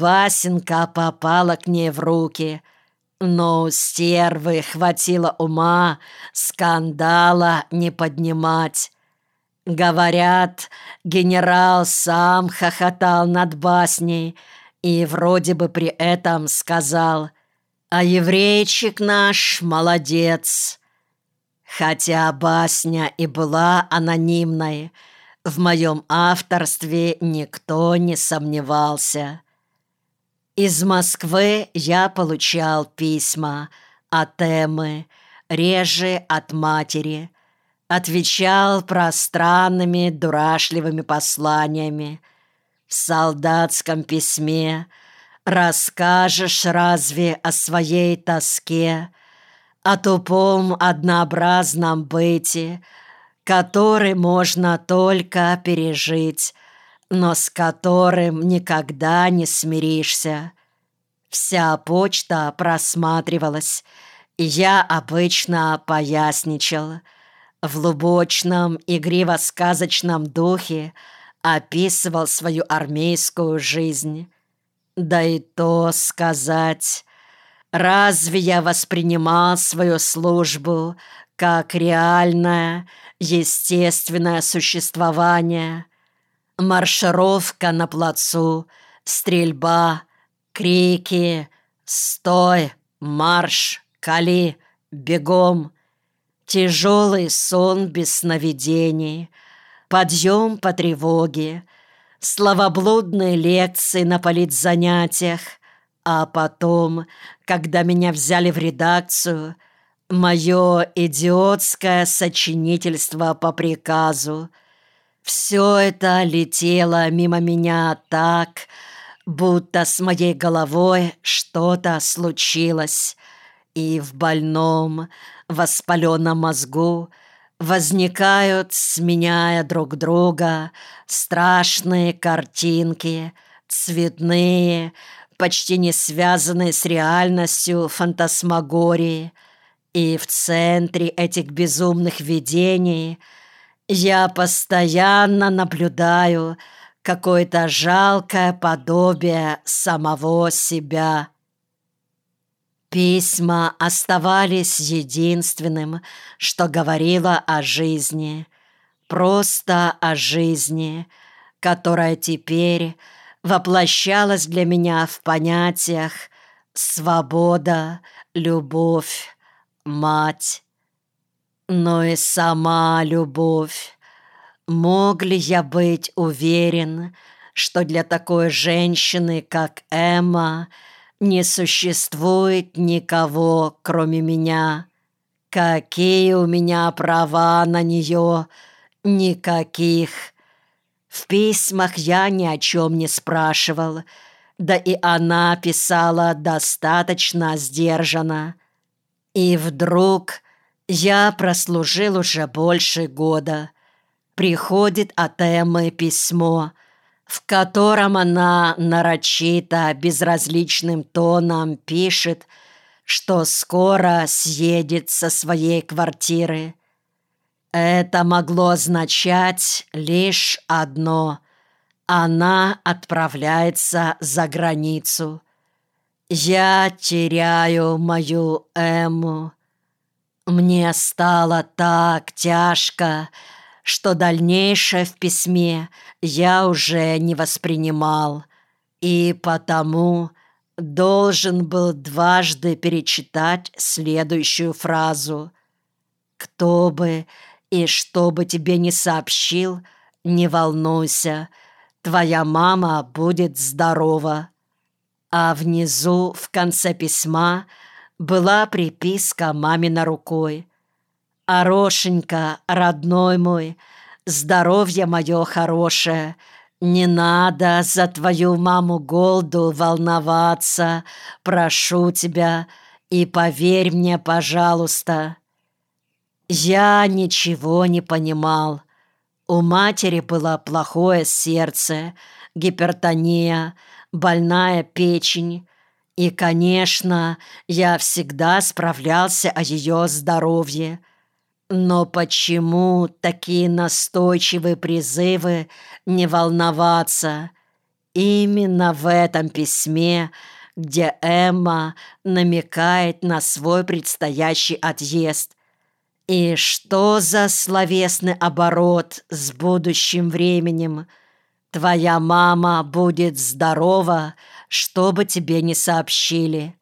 басенка попала к ней в руки, но у стервы хватило ума скандала не поднимать. Говорят, генерал сам хохотал над басней и вроде бы при этом сказал: «А еврейчик наш молодец». Хотя басня и была анонимной, в моем авторстве никто не сомневался. Из Москвы я получал письма от Эммы, реже от матери. Отвечал пространными, дурашливыми посланиями. В солдатском письме расскажешь разве о своей тоске, о тупом однообразном быте, который можно только пережить, но с которым никогда не смиришься. Вся почта просматривалась, и я обычно поясничал. В лубочном, игриво-сказочном духе описывал свою армейскую жизнь. Да и то сказать, разве я воспринимал свою службу как реальное, естественное существование? Маршировка на плацу, стрельба, крики «Стой! Марш! Кали! Бегом!» Тяжелый сон без сновидений, подъем по тревоге, словоблудные лекции на политзанятиях, а потом, когда меня взяли в редакцию, мое идиотское сочинительство по приказу. Все это летело мимо меня так, будто с моей головой что-то случилось, и в больном, воспаленном мозгу возникают, сменяя друг друга, страшные картинки, цветные, почти не связанные с реальностью фантасмагории. И в центре этих безумных видений я постоянно наблюдаю какое-то жалкое подобие самого себя. Письма оставались единственным, что говорило о жизни, просто о жизни, которая теперь воплощалась для меня в понятиях свобода, любовь, мать. Но и сама любовь. Мог ли я быть уверен, что для такой женщины, как Эмма, не существует никого, кроме меня? Какие у меня права на нее? Никаких. В письмах я ни о чем не спрашивал, да и она писала достаточно сдержанно. И вдруг я прослужил уже больше года. Приходит от Эммы письмо, в котором она нарочито безразличным тоном пишет, что скоро съедет со своей квартиры. Это могло означать лишь одно: она отправляется за границу. Я теряю мою Эмму. Мне стало так тяжко, что дальнейшее в письме я уже не воспринимал, и потому должен был дважды перечитать следующую фразу: «Кто бы и что бы тебе ни сообщил, не волнуйся, твоя мама будет здорова». А внизу, в конце письма, была приписка маминой рукой: «Арошенька, родной мой, здоровье мое хорошее, не надо за твою маму Голду волноваться, прошу тебя, и поверь мне, пожалуйста». Я ничего не понимал. У матери было плохое сердце, гипертония, больная печень. И, конечно, я всегда справлялся о ее здоровье. Но почему такие настойчивые призывы не волноваться? Именно в этом письме, где Эмма намекает на свой предстоящий отъезд. И что за словесный оборот с будущим временем? Твоя мама будет здорова, что бы тебе ни сообщили.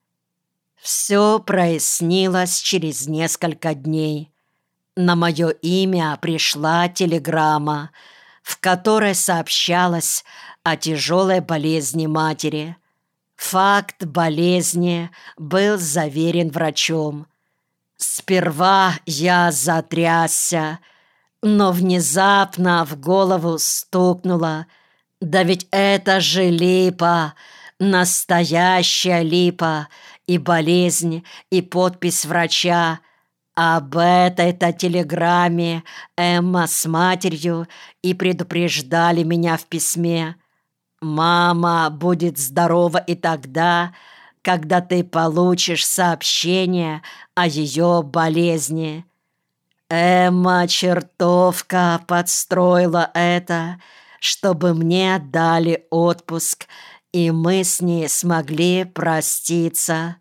Все прояснилось через несколько дней. На мое имя пришла телеграмма, в которой сообщалось о тяжелой болезни матери. Факт болезни был заверен врачом. Сперва я затрясся, но внезапно в голову стукнуло: да ведь это же липа, настоящая липа, и болезнь, и подпись врача. Об этой-то телеграмме Эмма с матерью и предупреждали меня в письме. Мама будет здорова и тогда, когда ты получишь сообщение о ее болезни. Эмма чертовка подстроила это, чтобы мне дали отпуск, и мы с ней смогли проститься.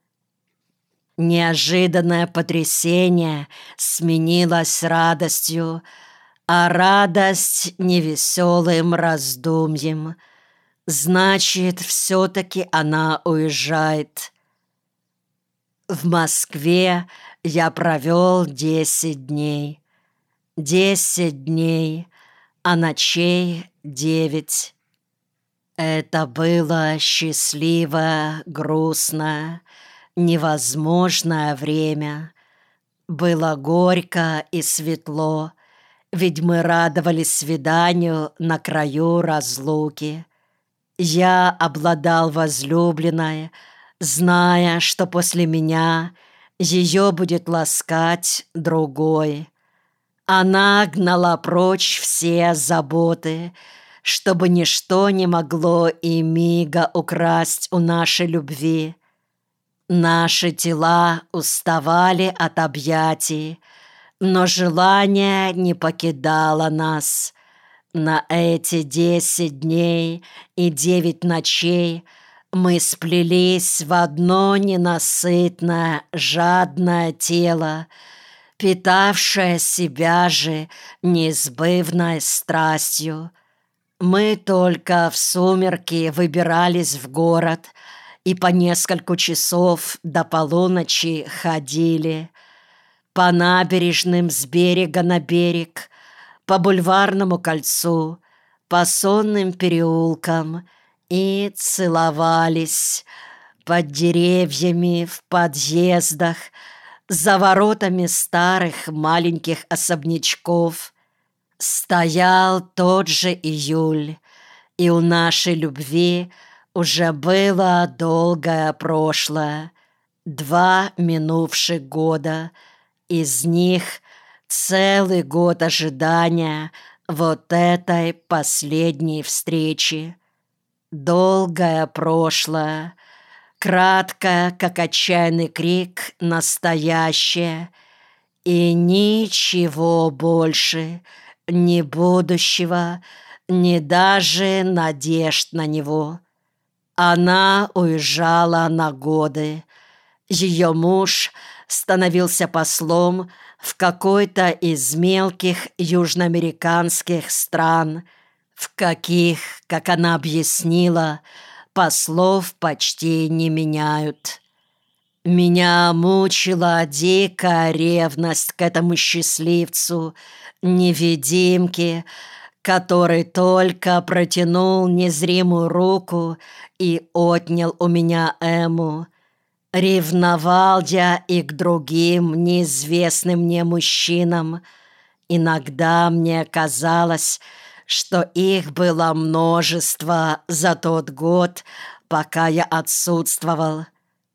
Неожиданное потрясение сменилось радостью, а радость — невеселым раздумьем. Значит, все-таки она уезжает. В Москве я провел 10 дней. 10 дней, а ночей 9. Это было счастливое, грустное, невозможное время. Было горько и светло, ведь мы радовались свиданию на краю разлуки. Я обладал возлюбленной, зная, что после меня ее будет ласкать другой. Она гнала прочь все заботы, чтобы ничто не могло и мига украсть у нашей любви. Наши тела уставали от объятий, но желание не покидало нас. На эти 10 дней и 9 ночей мы сплелись в одно ненасытное, жадное тело, питавшее себя же неизбывной страстью. Мы только в сумерки выбирались в город и по несколько часов до полуночи ходили по набережным с берега на берег, по бульварному кольцу, по сонным переулкам и целовались под деревьями, в подъездах, за воротами старых маленьких особнячков. Стоял тот же июль, и у нашей любви уже было долгое прошлое, 2 минувших года, из них целый год ожидания вот этой последней встречи. Долгое прошлое, краткое, как отчаянный крик, настоящее, и ничего больше, ни будущего, ни даже надежд на него. Она уезжала на годы. Ее муж становился послом в какой-то из мелких южноамериканских стран, в каких, как она объяснила, послов почти не меняют. Меня мучила дикая ревность к этому счастливцу, невидимке, который только протянул незримую руку и отнял у меня Эму. Ревновал я и к другим неизвестным мне мужчинам. Иногда мне казалось, что их было множество за тот год, пока я отсутствовал.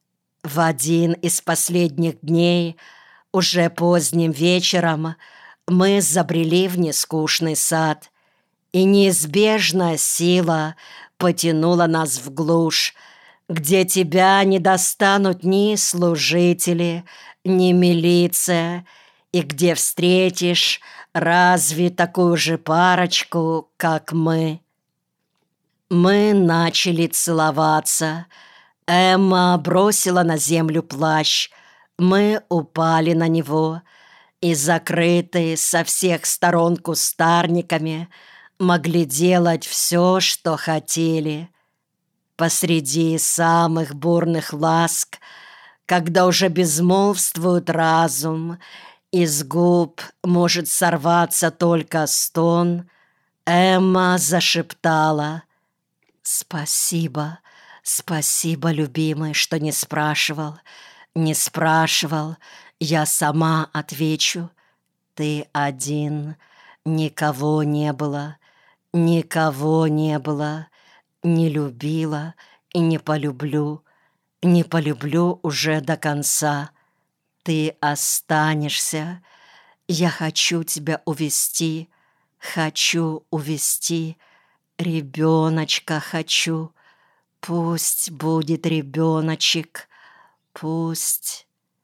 В один из последних дней, уже поздним вечером, мы забрели в нескучный сад, и неизбежная сила потянула нас в глушь, где тебя не достанут ни служители, ни милиция, и где встретишь разве такую же парочку, как мы. Мы начали целоваться. Эмма бросила на землю плащ. Мы упали на него и, закрытые со всех сторон кустарниками, могли делать все, что хотели. Посреди самых бурных ласк, когда уже безмолвствует разум, из губ может сорваться только стон, Эмма зашептала: «Спасибо, спасибо, любимый, что не спрашивал, не спрашивал, я сама отвечу. Ты один, никого не было, никого не было, не любила и не полюблю, не полюблю уже до конца. Ты останешься, я хочу тебя увести, хочу увести, ребеночка хочу, пусть будет ребеночек, пусть».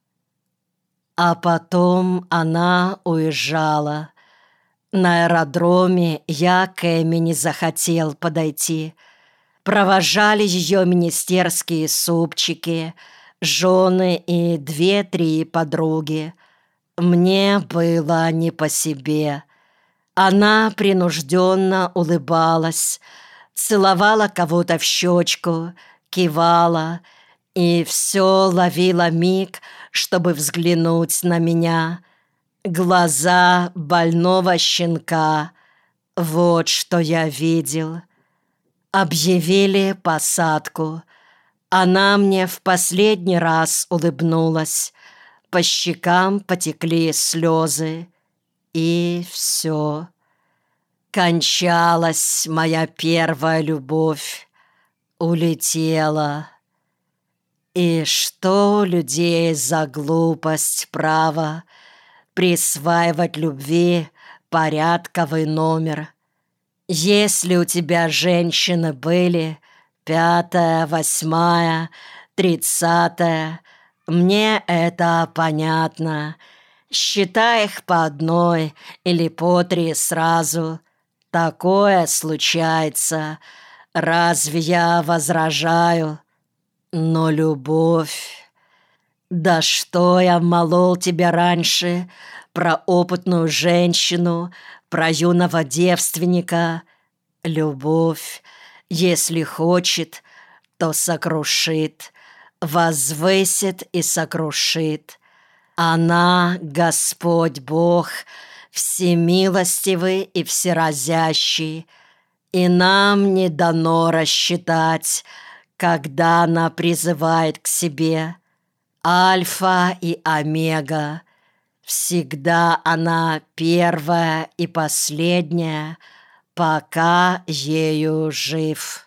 А потом она уезжала. На аэродроме я к Эми не захотел подойти. Провожали ее министерские супчики, жены и 2-3 подруги. Мне было не по себе. Она принужденно улыбалась, целовала кого-то в щечку, кивала и все ловила миг, чтобы взглянуть на меня. Глаза больного щенка. Вот что я видел. Объявили посадку. Она мне в последний раз улыбнулась. По щекам потекли слезы. И все. Кончалась моя первая любовь. Улетела. И что у людей за глупость, право, присваивать любви порядковый номер. Если у тебя женщины были 5-я, 8-я, 30-я, мне это понятно. Считай их по 1 или по 3 сразу. Такое случается. Разве я возражаю? Но любовь... Да что я молол тебя раньше про опытную женщину, про юного девственника. Любовь, если хочет, то сокрушит, возвысит и сокрушит. Она, Господь Бог, всемилостивый и всеразящий, и нам не дано рассчитать, когда она призывает к себе. Альфа и Омега. Всегда она первая и последняя, пока ею жив.